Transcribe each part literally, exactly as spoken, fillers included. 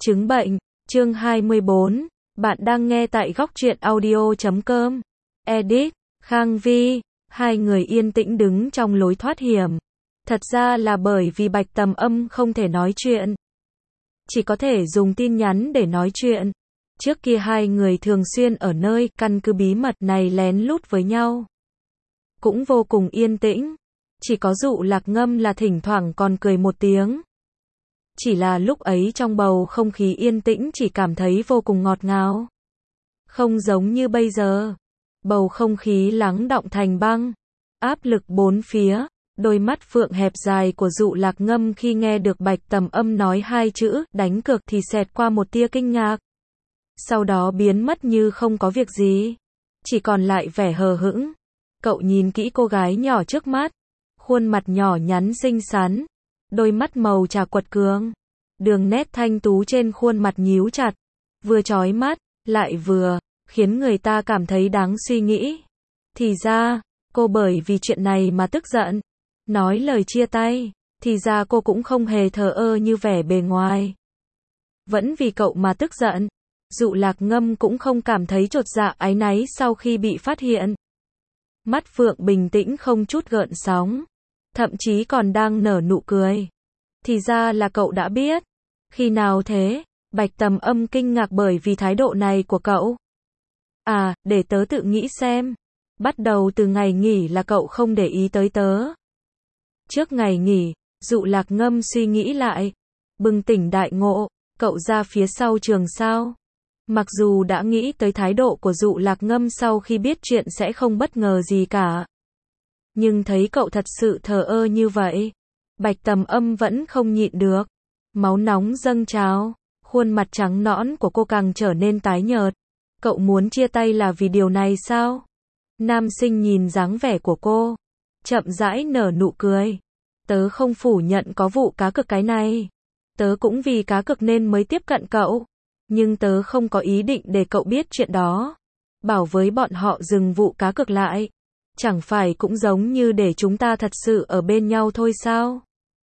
Chứng bệnh, chương hai mươi bốn. Bạn đang nghe tại góc truyện audio chấm com. Edit, Khang Vi. Hai người yên tĩnh đứng trong lối thoát hiểm. Thật ra là bởi vì Bạch Tầm Âm không thể nói chuyện. Chỉ có thể dùng tin nhắn để nói chuyện. Trước kia hai người thường xuyên ở nơi căn cứ bí mật này lén lút với nhau. Cũng vô cùng yên tĩnh. Chỉ có Dụ Lạc Ngâm là thỉnh thoảng còn cười một tiếng. Chỉ là lúc ấy trong bầu không khí yên tĩnh chỉ cảm thấy vô cùng ngọt ngào. Không giống như bây giờ. Bầu không khí lắng đọng thành băng. Áp lực bốn phía. Đôi mắt phượng hẹp dài của Dụ Lạc Ngâm khi nghe được Bạch Tầm Âm nói hai chữ đánh cược thì xẹt qua một tia kinh ngạc. Sau đó biến mất như không có việc gì. Chỉ còn lại vẻ hờ hững. Cậu nhìn kỹ cô gái nhỏ trước mắt. Khuôn mặt nhỏ nhắn xinh xắn. Đôi mắt màu trà quật cường. Đường nét thanh tú trên khuôn mặt nhíu chặt. Vừa chói mắt, lại vừa khiến người ta cảm thấy đáng suy nghĩ. Thì ra, cô bởi vì chuyện này mà tức giận. Nói lời chia tay. Thì ra cô cũng không hề thờ ơ như vẻ bề ngoài. Vẫn vì cậu mà tức giận. Dụ Lạc Ngâm cũng không cảm thấy chột dạ áy náy sau khi bị phát hiện. Mắt phượng bình tĩnh không chút gợn sóng. Thậm chí còn đang nở nụ cười. Thì ra là cậu đã biết. Khi nào thế? Bạch Tầm Âm kinh ngạc bởi vì thái độ này của cậu. À, để tớ tự nghĩ xem. Bắt đầu từ ngày nghỉ là cậu không để ý tới tớ. Trước ngày nghỉ, Dụ Lạc Ngâm suy nghĩ lại. Bừng tỉnh đại ngộ, cậu ra phía sau trường sao? Mặc dù đã nghĩ tới thái độ của Dụ Lạc Ngâm sau khi biết chuyện sẽ không bất ngờ gì cả. Nhưng thấy cậu thật sự thờ ơ như vậy. Bạch Tầm Âm vẫn không nhịn được. Máu nóng dâng trào. Khuôn mặt trắng nõn của cô càng trở nên tái nhợt. Cậu muốn chia tay là vì điều này sao? Nam sinh nhìn dáng vẻ của cô. Chậm rãi nở nụ cười. Tớ không phủ nhận có vụ cá cược cái này. Tớ cũng vì cá cược nên mới tiếp cận cậu. Nhưng tớ không có ý định để cậu biết chuyện đó. Bảo với bọn họ dừng vụ cá cược lại. Chẳng phải cũng giống như để chúng ta thật sự ở bên nhau thôi sao?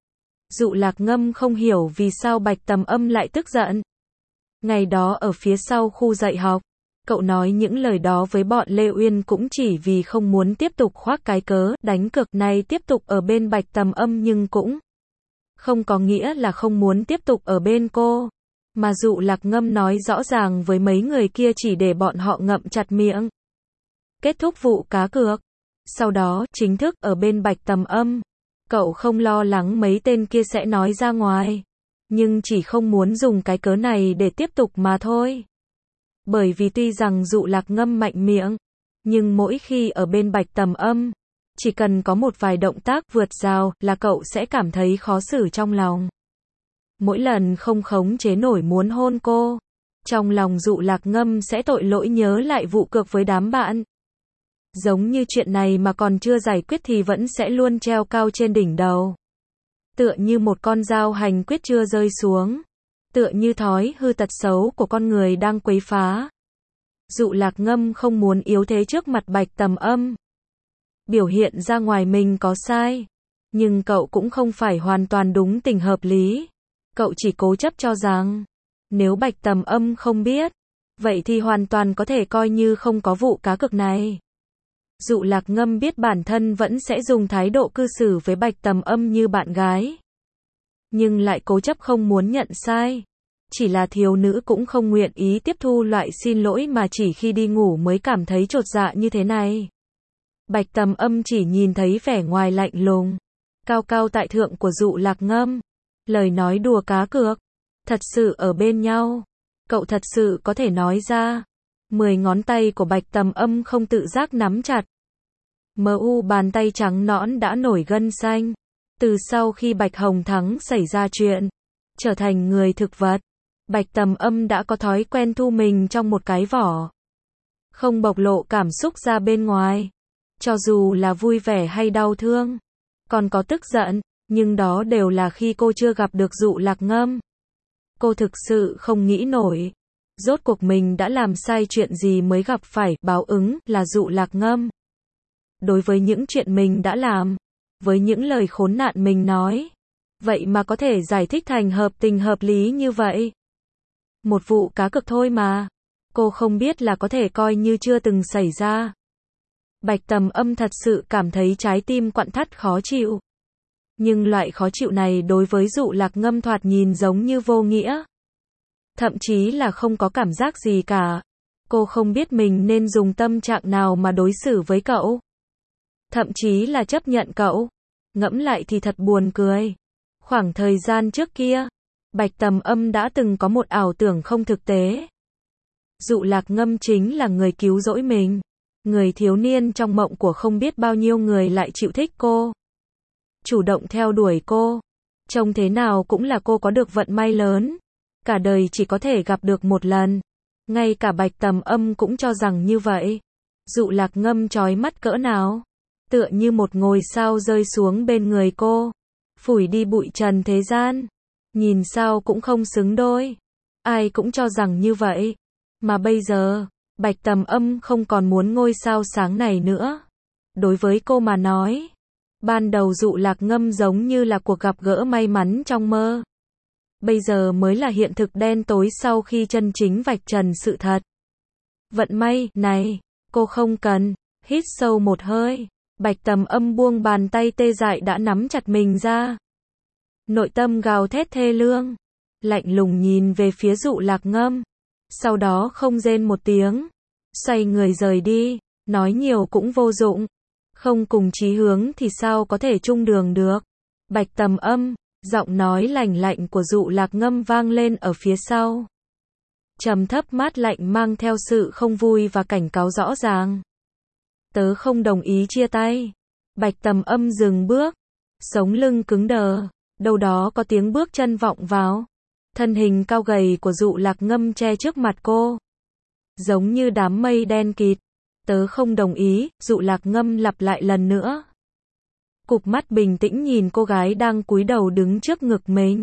Dụ Lạc Ngâm không hiểu vì sao Bạch Tầm Âm lại tức giận. Ngày đó ở phía sau khu dạy học, cậu nói những lời đó với bọn Lê Uyên cũng chỉ vì không muốn tiếp tục khoác cái cớ đánh cược này tiếp tục ở bên Bạch Tầm Âm, nhưng cũng không có nghĩa là không muốn tiếp tục ở bên cô. Mà Dụ Lạc Ngâm nói rõ ràng với mấy người kia chỉ để bọn họ ngậm chặt miệng. Kết thúc vụ cá cược. Sau đó, chính thức ở bên Bạch Tầm Âm. Cậu không lo lắng mấy tên kia sẽ nói ra ngoài. Nhưng chỉ không muốn dùng cái cớ này để tiếp tục mà thôi. Bởi vì tuy rằng Dụ Lạc Ngâm mạnh miệng. Nhưng mỗi khi ở bên Bạch Tầm Âm. Chỉ cần có một vài động tác vượt rào là cậu sẽ cảm thấy khó xử trong lòng. Mỗi lần không khống chế nổi muốn hôn cô. Trong lòng Dụ Lạc Ngâm sẽ tội lỗi nhớ lại vụ cược với đám bạn. Giống như chuyện này mà còn chưa giải quyết thì vẫn sẽ luôn treo cao trên đỉnh đầu. Tựa như một con dao hành quyết chưa rơi xuống. Tựa như thói hư tật xấu của con người đang quấy phá. Dụ Lạc Ngâm không muốn yếu thế trước mặt Bạch Tầm Âm. Biểu hiện ra ngoài mình có sai. Nhưng cậu cũng không phải hoàn toàn đúng tình hợp lý. Cậu chỉ cố chấp cho rằng, nếu Bạch Tầm Âm không biết, vậy thì hoàn toàn có thể coi như không có vụ cá cược này. Dụ Lạc Ngâm biết bản thân vẫn sẽ dùng thái độ cư xử với Bạch Tầm Âm như bạn gái. Nhưng lại cố chấp không muốn nhận sai. Chỉ là thiếu nữ cũng không nguyện ý tiếp thu loại xin lỗi mà chỉ khi đi ngủ mới cảm thấy chột dạ như thế này. Bạch Tầm Âm chỉ nhìn thấy vẻ ngoài lạnh lùng, cao cao tại thượng của Dụ Lạc Ngâm. Lời nói đùa cá cược. Thật sự ở bên nhau. Cậu thật sự có thể nói ra. Mười ngón tay của Bạch Tầm Âm không tự giác nắm chặt. Mờ u bàn tay trắng nõn đã nổi gân xanh. Từ sau khi Bạch Hồng Thắng xảy ra chuyện, trở thành người thực vật, Bạch Tầm Âm đã có thói quen thu mình trong một cái vỏ. Không bộc lộ cảm xúc ra bên ngoài. Cho dù là vui vẻ hay đau thương, còn có tức giận, nhưng đó đều là khi cô chưa gặp được Dụ Lạc Ngâm. Cô thực sự không nghĩ nổi. Rốt cuộc mình đã làm sai chuyện gì mới gặp phải báo ứng là Dụ Lạc Ngâm. Đối với những chuyện mình đã làm, với những lời khốn nạn mình nói, vậy mà có thể giải thích thành hợp tình hợp lý như vậy. Một vụ cá cược thôi mà. Cô không biết là có thể coi như chưa từng xảy ra. Bạch Tầm Âm thật sự cảm thấy trái tim quặn thắt khó chịu. Nhưng loại khó chịu này đối với Dụ Lạc Ngâm thoạt nhìn giống như vô nghĩa. Thậm chí là không có cảm giác gì cả. Cô không biết mình nên dùng tâm trạng nào mà đối xử với cậu. Thậm chí là chấp nhận cậu. Ngẫm lại thì thật buồn cười. Khoảng thời gian trước kia, Bạch Tầm Âm đã từng có một ảo tưởng không thực tế. Dụ Lạc Ngâm chính là người cứu rỗi mình. Người thiếu niên trong mộng của không biết bao nhiêu người lại chịu thích cô. Chủ động theo đuổi cô. Trông thế nào cũng là cô có được vận may lớn. Cả đời chỉ có thể gặp được một lần. Ngay cả Bạch Tầm Âm cũng cho rằng như vậy. Dụ Lạc Ngâm chói mắt cỡ nào. Tựa như một ngôi sao rơi xuống bên người cô. Phủi đi bụi trần thế gian. Nhìn sao cũng không xứng đôi. Ai cũng cho rằng như vậy. Mà bây giờ, Bạch Tầm Âm không còn muốn ngôi sao sáng này nữa. Đối với cô mà nói, ban đầu Dụ Lạc Ngâm giống như là cuộc gặp gỡ may mắn trong mơ. Bây giờ mới là hiện thực đen tối sau khi chân chính vạch trần sự thật. Vận may này, cô không cần. Hít sâu một hơi, Bạch Tầm Âm buông bàn tay tê dại đã nắm chặt mình ra. Nội tâm gào thét thê lương, lạnh lùng nhìn về phía Dụ Lạc Ngâm. Sau đó không rên một tiếng, xoay người rời đi, nói nhiều cũng vô dụng. Không cùng chí hướng thì sao có thể chung đường được. Bạch Tầm Âm, giọng nói lạnh lạnh của Dụ Lạc Ngâm vang lên ở phía sau. Trầm thấp mát lạnh mang theo sự không vui và cảnh cáo rõ ràng. Tớ không đồng ý chia tay. Bạch Tầm Âm dừng bước, sống lưng cứng đờ, đâu đó có tiếng bước chân vọng vào. Thân hình cao gầy của Dụ Lạc Ngâm che trước mặt cô. Giống như đám mây đen kịt. Tớ không đồng ý, Dụ Lạc Ngâm lặp lại lần nữa. Cụp mắt bình tĩnh nhìn cô gái đang cúi đầu đứng trước ngực mình.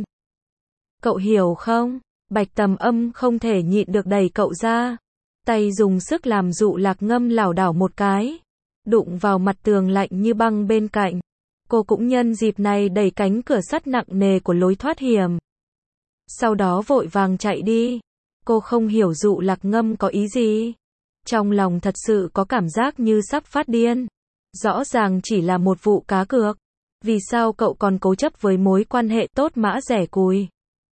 Cậu hiểu không? Bạch Tầm Âm không thể nhịn được đẩy cậu ra. Tay dùng sức làm Dụ Lạc Ngâm lảo đảo một cái. Đụng vào mặt tường lạnh như băng bên cạnh. Cô cũng nhân dịp này đẩy cánh cửa sắt nặng nề của lối thoát hiểm. Sau đó vội vàng chạy đi. Cô không hiểu Dụ Lạc Ngâm có ý gì. Trong lòng thật sự có cảm giác như sắp phát điên. Rõ ràng chỉ là một vụ cá cược. Vì sao cậu còn cố chấp với mối quan hệ tốt mã rẻ cùi?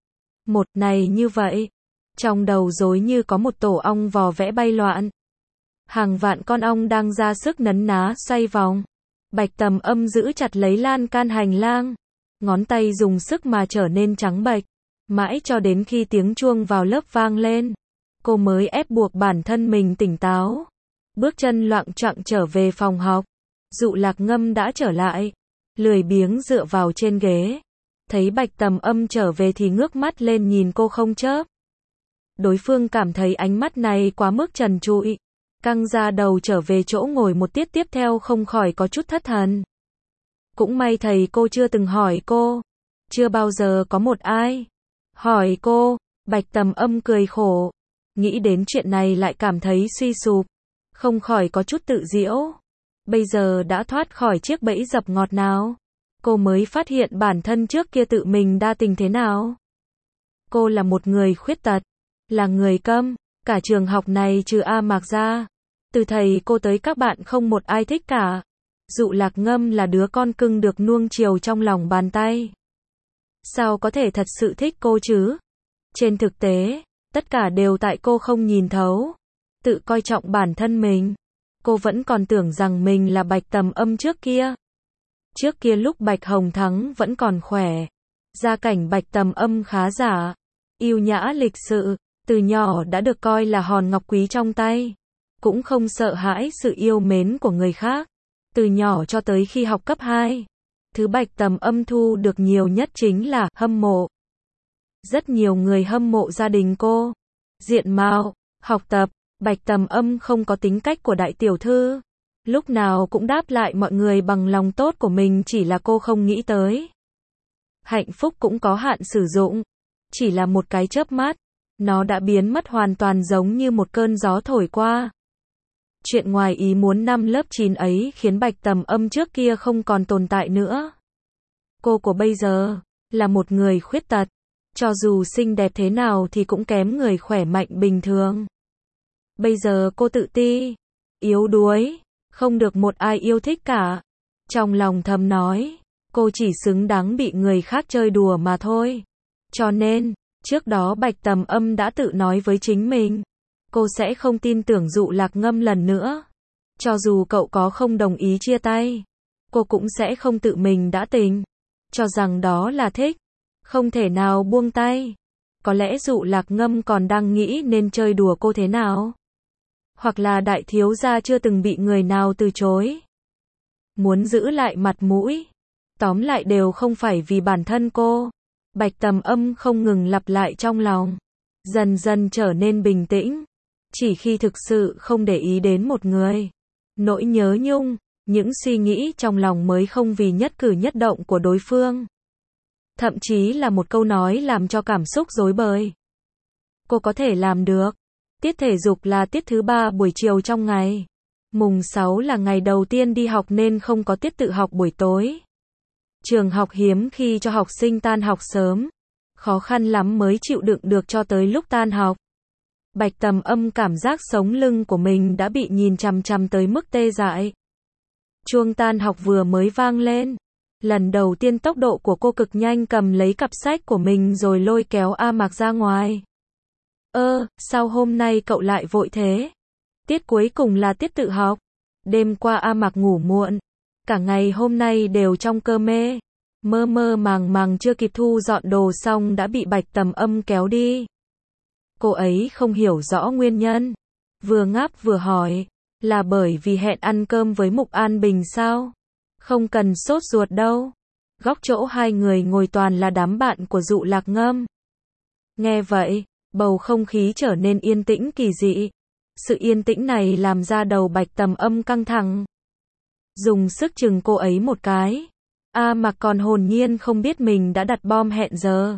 Một này như vậy. Trong đầu rối như có một tổ ong vò vẽ bay loạn. Hàng vạn con ong đang ra sức nấn ná xoay vòng. Bạch Tầm Âm giữ chặt lấy lan can hành lang. Ngón tay dùng sức mà trở nên trắng bệch. Mãi cho đến khi tiếng chuông vào lớp vang lên. Cô mới ép buộc bản thân mình tỉnh táo. Bước chân loạng choạng trở về phòng học. Dụ Lạc Ngâm đã trở lại. Lười biếng dựa vào trên ghế. Thấy Bạch Tầm Âm trở về thì ngước mắt lên nhìn cô không chớp. Đối phương cảm thấy ánh mắt này quá mức trần trụi. Căng ra đầu trở về chỗ ngồi một tiết tiếp theo không khỏi có chút thất thần. Cũng may thầy cô chưa từng hỏi cô. Chưa bao giờ có một ai hỏi cô. Bạch Tầm Âm cười khổ. Nghĩ đến chuyện này lại cảm thấy suy sụp. Không khỏi có chút tự giễu. Bây giờ đã thoát khỏi chiếc bẫy dập ngọt nào. Cô mới phát hiện bản thân trước kia tự mình đa tình thế nào. Cô là một người khuyết tật. Là người câm. Cả trường học này trừ A Mạc ra. Từ thầy cô tới các bạn không một ai thích cả. Dụ Lạc Ngâm là đứa con cưng được nuông chiều trong lòng bàn tay. Sao có thể thật sự thích cô chứ? Trên thực tế, tất cả đều tại cô không nhìn thấu. Tự coi trọng bản thân mình. Cô vẫn còn tưởng rằng mình là Bạch Tầm Âm trước kia. Trước kia lúc Bạch Hồng Thắng vẫn còn khỏe. Gia cảnh Bạch Tầm Âm khá giả. Yêu nhã lịch sự. Từ nhỏ đã được coi là hòn ngọc quý trong tay. Cũng không sợ hãi sự yêu mến của người khác. Từ nhỏ cho tới khi học cấp hai. Thứ Bạch Tầm Âm thu được nhiều nhất chính là hâm mộ. Rất nhiều người hâm mộ gia đình cô. Diện mạo, học tập. Bạch Tầm Âm không có tính cách của đại tiểu thư. Lúc nào cũng đáp lại mọi người bằng lòng tốt của mình, chỉ là cô không nghĩ tới. Hạnh phúc cũng có hạn sử dụng. Chỉ là một cái chớp mắt. Nó đã biến mất hoàn toàn giống như một cơn gió thổi qua. Chuyện ngoài ý muốn năm lớp chín ấy khiến Bạch Tầm Âm trước kia không còn tồn tại nữa. Cô của bây giờ là một người khuyết tật. Cho dù xinh đẹp thế nào thì cũng kém người khỏe mạnh bình thường. Bây giờ cô tự ti, yếu đuối, không được một ai yêu thích cả. Trong lòng thầm nói, cô chỉ xứng đáng bị người khác chơi đùa mà thôi. Cho nên, trước đó Bạch Tầm Âm đã tự nói với chính mình, cô sẽ không tin tưởng Dụ Lạc Ngâm lần nữa. Cho dù cậu có không đồng ý chia tay, cô cũng sẽ không tự mình đã tình, cho rằng đó là thích, không thể nào buông tay. Có lẽ Dụ Lạc Ngâm còn đang nghĩ nên chơi đùa cô thế nào. Hoặc là đại thiếu gia chưa từng bị người nào từ chối. Muốn giữ lại mặt mũi. Tóm lại đều không phải vì bản thân cô. Bạch Tầm Âm không ngừng lặp lại trong lòng. Dần dần trở nên bình tĩnh. Chỉ khi thực sự không để ý đến một người, nỗi nhớ nhung, những suy nghĩ trong lòng mới không vì nhất cử nhất động của đối phương. Thậm chí là một câu nói làm cho cảm xúc rối bời. Cô có thể làm được. Tiết thể dục là tiết thứ ba buổi chiều trong ngày. Mùng sáu là ngày đầu tiên đi học nên không có tiết tự học buổi tối. Trường học hiếm khi cho học sinh tan học sớm. Khó khăn lắm mới chịu đựng được cho tới lúc tan học. Bạch Tầm Âm cảm giác sống lưng của mình đã bị nhìn chằm chằm tới mức tê dại. Chuông tan học vừa mới vang lên. Lần đầu tiên tốc độ của cô cực nhanh cầm lấy cặp sách của mình rồi lôi kéo A Mạc ra ngoài. Ơ, sao hôm nay cậu lại vội thế? Tiết cuối cùng là tiết tự học. Đêm qua A Mạc ngủ muộn. Cả ngày hôm nay đều trong cơ mê. Mơ mơ màng màng chưa kịp thu dọn đồ xong đã bị Bạch Tầm Âm kéo đi. Cô ấy không hiểu rõ nguyên nhân. Vừa ngáp vừa hỏi. Là bởi vì hẹn ăn cơm với Mục An Bình sao? Không cần sốt ruột đâu. Góc chỗ hai người ngồi toàn là đám bạn của Dụ Lạc Ngâm. Nghe vậy, bầu không khí trở nên yên tĩnh kỳ dị. Sự yên tĩnh này làm ra đầu Bạch Tầm Âm căng thẳng. Dùng sức chừng cô ấy một cái. A Mạc còn hồn nhiên không biết mình đã đặt bom hẹn giờ.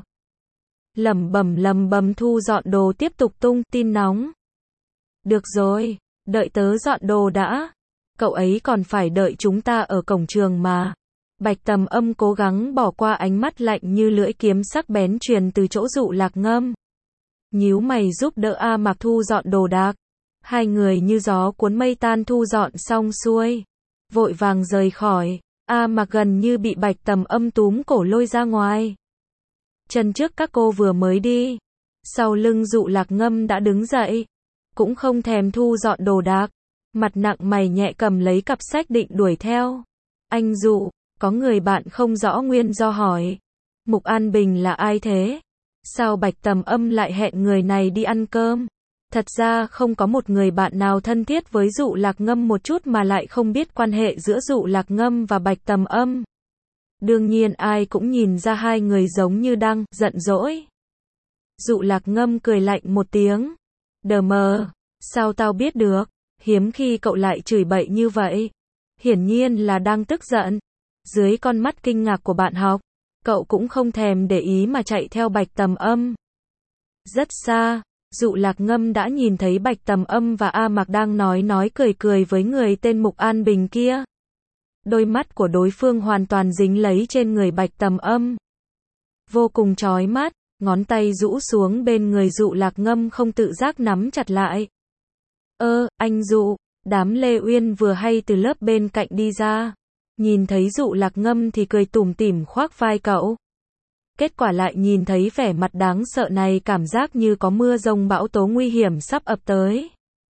Lẩm bẩm lẩm bẩm thu dọn đồ tiếp tục tung tin nóng. Được rồi, đợi tớ dọn đồ đã. Cậu ấy còn phải đợi chúng ta ở cổng trường mà. Bạch Tầm Âm cố gắng bỏ qua ánh mắt lạnh như lưỡi kiếm sắc bén truyền từ chỗ Dụ Lạc Ngâm. Nhíu mày giúp đỡ A Mạc thu dọn đồ đạc. Hai người như gió cuốn mây tan thu dọn xong xuôi. Vội vàng rời khỏi. A Mạc gần như bị Bạch Tầm Âm túm cổ lôi ra ngoài. Chân trước các cô vừa mới đi. Sau lưng Dụ Lạc Ngâm đã đứng dậy. Cũng không thèm thu dọn đồ đạc. Mặt nặng mày nhẹ cầm lấy cặp sách định đuổi theo. Anh Dụ, có người bạn không rõ nguyên do hỏi. Mục An Bình là ai thế? Sao Bạch Tầm Âm lại hẹn người này đi ăn cơm? Thật ra không có một người bạn nào thân thiết với Dụ Lạc Ngâm một chút mà lại không biết quan hệ giữa Dụ Lạc Ngâm và Bạch Tầm Âm. Đương nhiên ai cũng nhìn ra hai người giống như đang giận dỗi. Dụ Lạc Ngâm cười lạnh một tiếng. Đờ mờ, sao tao biết được? Hiếm khi cậu lại chửi bậy như vậy. Hiển nhiên là đang tức giận. Dưới con mắt kinh ngạc của bạn học, cậu cũng không thèm để ý mà chạy theo Bạch Tầm Âm. Rất xa, Dụ Lạc Ngâm đã nhìn thấy Bạch Tầm Âm và A Mạc đang nói nói cười cười với người tên Mục An Bình kia. Đôi mắt của đối phương hoàn toàn dính lấy trên người Bạch Tầm Âm. Vô cùng chói mắt, ngón tay rũ xuống bên người Dụ Lạc Ngâm không tự giác nắm chặt lại. Ơ, anh Dụ, đám Lê Uyên vừa hay từ lớp bên cạnh đi ra. Nhìn thấy Dụ Lạc Ngâm thì cười tủm tỉm khoác vai cậu. Kết quả lại nhìn thấy vẻ mặt đáng sợ này cảm giác như có mưa rông bão tố nguy hiểm sắp ập tới.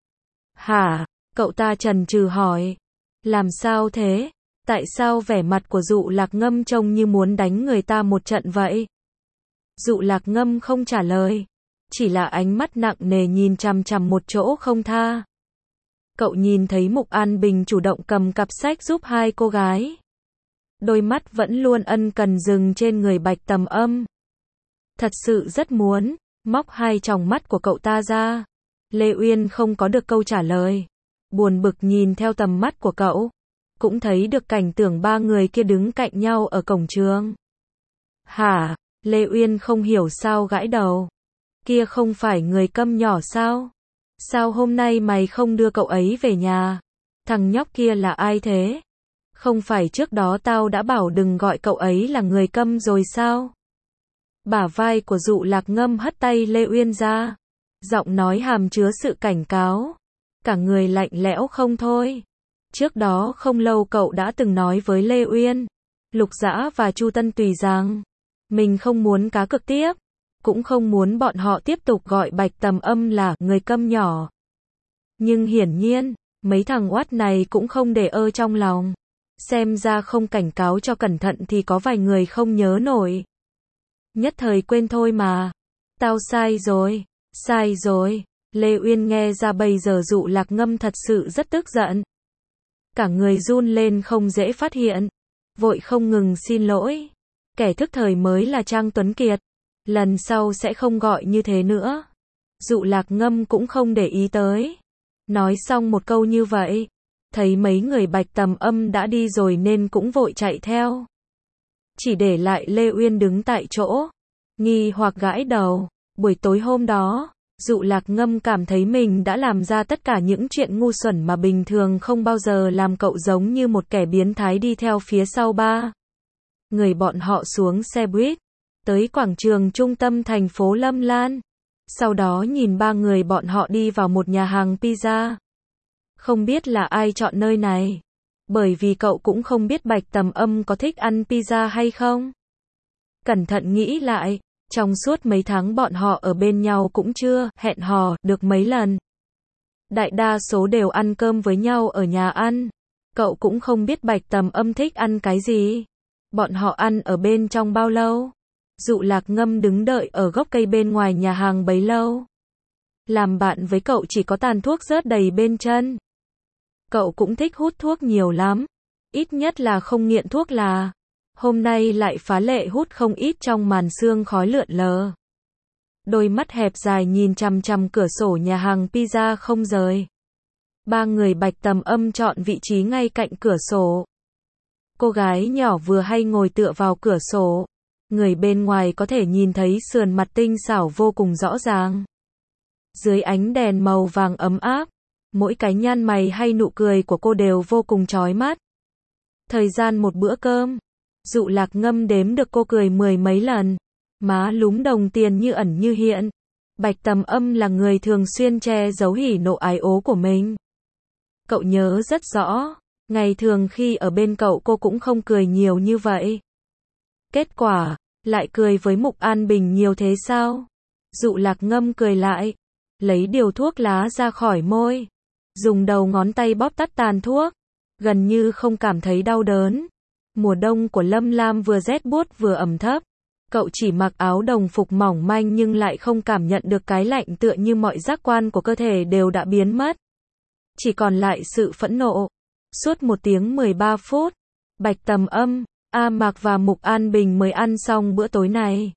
Hả? Cậu ta chần chừ hỏi. Làm sao thế? Tại sao vẻ mặt của Dụ Lạc Ngâm trông như muốn đánh người ta một trận vậy? Dụ Lạc Ngâm không trả lời. Chỉ là ánh mắt nặng nề nhìn chằm chằm một chỗ không tha. Cậu nhìn thấy Mục An Bình chủ động cầm cặp sách giúp hai cô gái. Đôi mắt vẫn luôn ân cần dừng trên người Bạch Tầm Âm. Thật sự rất muốn móc hai tròng mắt của cậu ta ra. Lê Uyên không có được câu trả lời. Buồn bực nhìn theo tầm mắt của cậu. Cũng thấy được cảnh tượng ba người kia đứng cạnh nhau ở cổng trường. Hả? Lê Uyên không hiểu sao gãi đầu. Kia không phải người câm nhỏ sao? Sao hôm nay mày không đưa cậu ấy về nhà? Thằng nhóc kia là ai thế? Không phải trước đó tao đã bảo đừng gọi cậu ấy là người câm rồi sao? Bả vai của Dụ Lạc Ngâm hất tay Lê Uyên ra. Giọng nói hàm chứa sự cảnh cáo. Cả người lạnh lẽo không thôi. Trước đó không lâu cậu đã từng nói với Lê Uyên, Lục Dã và Chu Tân Tùy rằng mình không muốn cá cược tiếp, cũng không muốn bọn họ tiếp tục gọi Bạch Tầm Âm là người câm nhỏ. Nhưng hiển nhiên, mấy thằng oát này cũng không để ơ trong lòng. Xem ra không cảnh cáo cho cẩn thận thì có vài người không nhớ nổi. Nhất thời quên thôi mà. Tao sai rồi, sai rồi. Lê Uyên nghe ra bây giờ Dụ Lạc Ngâm thật sự rất tức giận. Cả người run lên không dễ phát hiện. Vội không ngừng xin lỗi. Kẻ thức thời mới là Trang Tuấn Kiệt. Lần sau sẽ không gọi như thế nữa. Dụ Lạc Ngâm cũng không để ý tới. Nói xong một câu như vậy. Thấy mấy người Bạch Tầm Âm đã đi rồi nên cũng vội chạy theo. Chỉ để lại Lê Uyên đứng tại chỗ. Nghi hoặc gãi đầu. Buổi tối hôm đó, Dụ Lạc Ngâm cảm thấy mình đã làm ra tất cả những chuyện ngu xuẩn mà bình thường không bao giờ làm, cậu giống như một kẻ biến thái đi theo phía sau ba người bọn họ xuống xe buýt, tới quảng trường trung tâm thành phố Lâm Lan. Sau đó nhìn ba người bọn họ đi vào một nhà hàng pizza. Không biết là ai chọn nơi này, bởi vì cậu cũng không biết Bạch Tầm Âm có thích ăn pizza hay không. Cẩn thận nghĩ lại, trong suốt mấy tháng bọn họ ở bên nhau cũng chưa hẹn hò được mấy lần. Đại đa số đều ăn cơm với nhau ở nhà ăn. Cậu cũng không biết Bạch Tầm Âm thích ăn cái gì. Bọn họ ăn ở bên trong bao lâu? Dụ Lạc Ngâm đứng đợi ở gốc cây bên ngoài nhà hàng bấy lâu. Làm bạn với cậu chỉ có tàn thuốc rớt đầy bên chân. Cậu cũng thích hút thuốc nhiều lắm. Ít nhất là không nghiện thuốc là. Hôm nay lại phá lệ hút không ít trong màn sương khói lượn lờ. Đôi mắt hẹp dài nhìn chằm chằm cửa sổ nhà hàng pizza không rời. Ba người Bạch Tầm Âm chọn vị trí ngay cạnh cửa sổ. Cô gái nhỏ vừa hay ngồi tựa vào cửa sổ. Người bên ngoài có thể nhìn thấy sườn mặt tinh xảo vô cùng rõ ràng. Dưới ánh đèn màu vàng ấm áp, mỗi cái nhăn mày hay nụ cười của cô đều vô cùng chói mắt. Thời gian một bữa cơm, Dụ Lạc Ngâm đếm được cô cười mười mấy lần. Má lúm đồng tiền như ẩn như hiện. Bạch Tầm Âm là người thường xuyên che giấu hỉ nộ ái ố của mình. Cậu nhớ rất rõ, ngày thường khi ở bên cậu cô cũng không cười nhiều như vậy. Kết quả, lại cười với Mục An Bình nhiều thế sao? Dụ Lạc Ngâm cười lại, lấy điều thuốc lá ra khỏi môi, dùng đầu ngón tay bóp tắt tàn thuốc, gần như không cảm thấy đau đớn. Mùa đông của Lâm Lam vừa rét buốt vừa ẩm thấp. Cậu chỉ mặc áo đồng phục mỏng manh nhưng lại không cảm nhận được cái lạnh, tựa như mọi giác quan của cơ thể đều đã biến mất. Chỉ còn lại sự phẫn nộ. Suốt một tiếng mười ba phút, Bạch Tầm Âm, A Mạc và Mục An Bình mới ăn xong bữa tối này.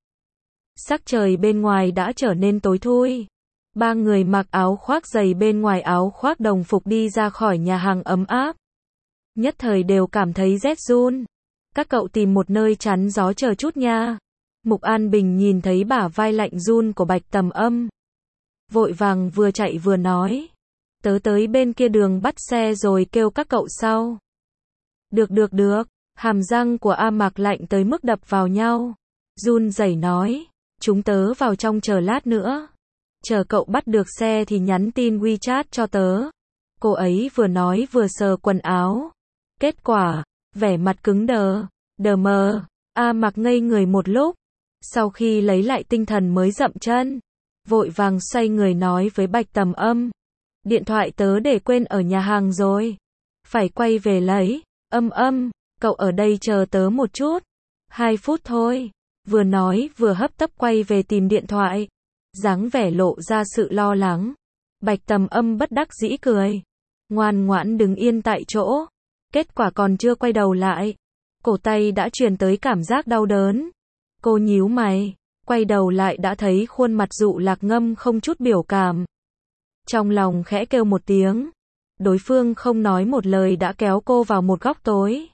Sắc trời bên ngoài đã trở nên tối thui. Ba người mặc áo khoác dày bên ngoài áo khoác đồng phục đi ra khỏi nhà hàng ấm áp. Nhất thời đều cảm thấy rét run. Các cậu tìm một nơi chắn gió chờ chút nha. Mục An Bình nhìn thấy bả vai lạnh run của Bạch Tầm Âm. Vội vàng vừa chạy vừa nói. Tớ tới bên kia đường bắt xe rồi kêu các cậu sau. Được được được. Hàm răng của A Mạc lạnh tới mức đập vào nhau. Run rẩy nói. Chúng tớ vào trong chờ lát nữa. Chờ cậu bắt được xe thì nhắn tin WeChat cho tớ. Cô ấy vừa nói vừa sờ quần áo. Kết quả, vẻ mặt cứng đờ, đờ mờ. A Mạc ngây người một lúc. Sau khi lấy lại tinh thần mới dậm chân. Vội vàng xoay người nói với Bạch Tầm Âm. Điện thoại tớ để quên ở nhà hàng rồi. Phải quay về lấy. Âm âm, cậu ở đây chờ tớ một chút. Hai phút thôi. Vừa nói vừa hấp tấp quay về tìm điện thoại. Dáng vẻ lộ ra sự lo lắng. Bạch Tầm Âm bất đắc dĩ cười. Ngoan ngoãn đứng yên tại chỗ. Kết quả còn chưa quay đầu lại. Cổ tay đã truyền tới cảm giác đau đớn. Cô nhíu mày. Quay đầu lại đã thấy khuôn mặt Dụ Lạc Ngâm không chút biểu cảm. Trong lòng khẽ kêu một tiếng. Đối phương không nói một lời đã kéo cô vào một góc tối.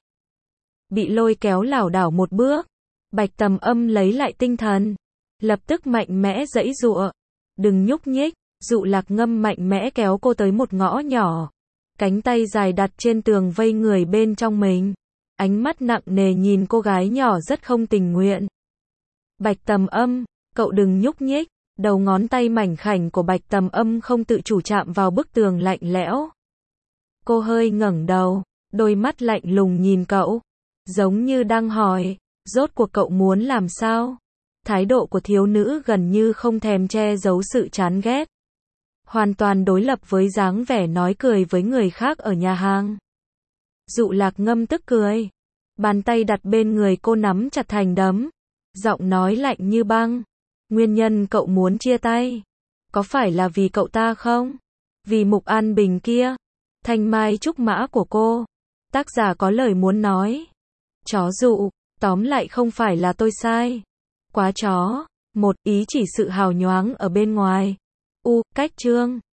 Bị lôi kéo lảo đảo một bước. Bạch Tầm Âm lấy lại tinh thần. Lập tức mạnh mẽ giãy giụa. Đừng nhúc nhích. Dụ Lạc Ngâm mạnh mẽ kéo cô tới một ngõ nhỏ. Cánh tay dài đặt trên tường vây người bên trong mình. Ánh mắt nặng nề nhìn cô gái nhỏ rất không tình nguyện. Bạch Tầm Âm, cậu đừng nhúc nhích. Đầu ngón tay mảnh khảnh của Bạch Tầm Âm không tự chủ chạm vào bức tường lạnh lẽo. Cô hơi ngẩng đầu, đôi mắt lạnh lùng nhìn cậu, giống như đang hỏi, rốt cuộc cậu muốn làm sao? Thái độ của thiếu nữ gần như không thèm che giấu sự chán ghét. Hoàn toàn đối lập với dáng vẻ nói cười với người khác ở nhà hàng. Dụ Lạc ngâm tức cười. Bàn tay đặt bên người cô nắm chặt thành đấm. Giọng nói lạnh như băng. Nguyên nhân cậu muốn chia tay, có phải là vì cậu ta không? Vì Mục An Bình kia, thanh mai trúc mã của cô. Tác giả có lời muốn nói. Chó dụ, tóm lại không phải là tôi sai. Quá chó. Một ý chỉ sự hào nhoáng ở bên ngoài. U, cách chương.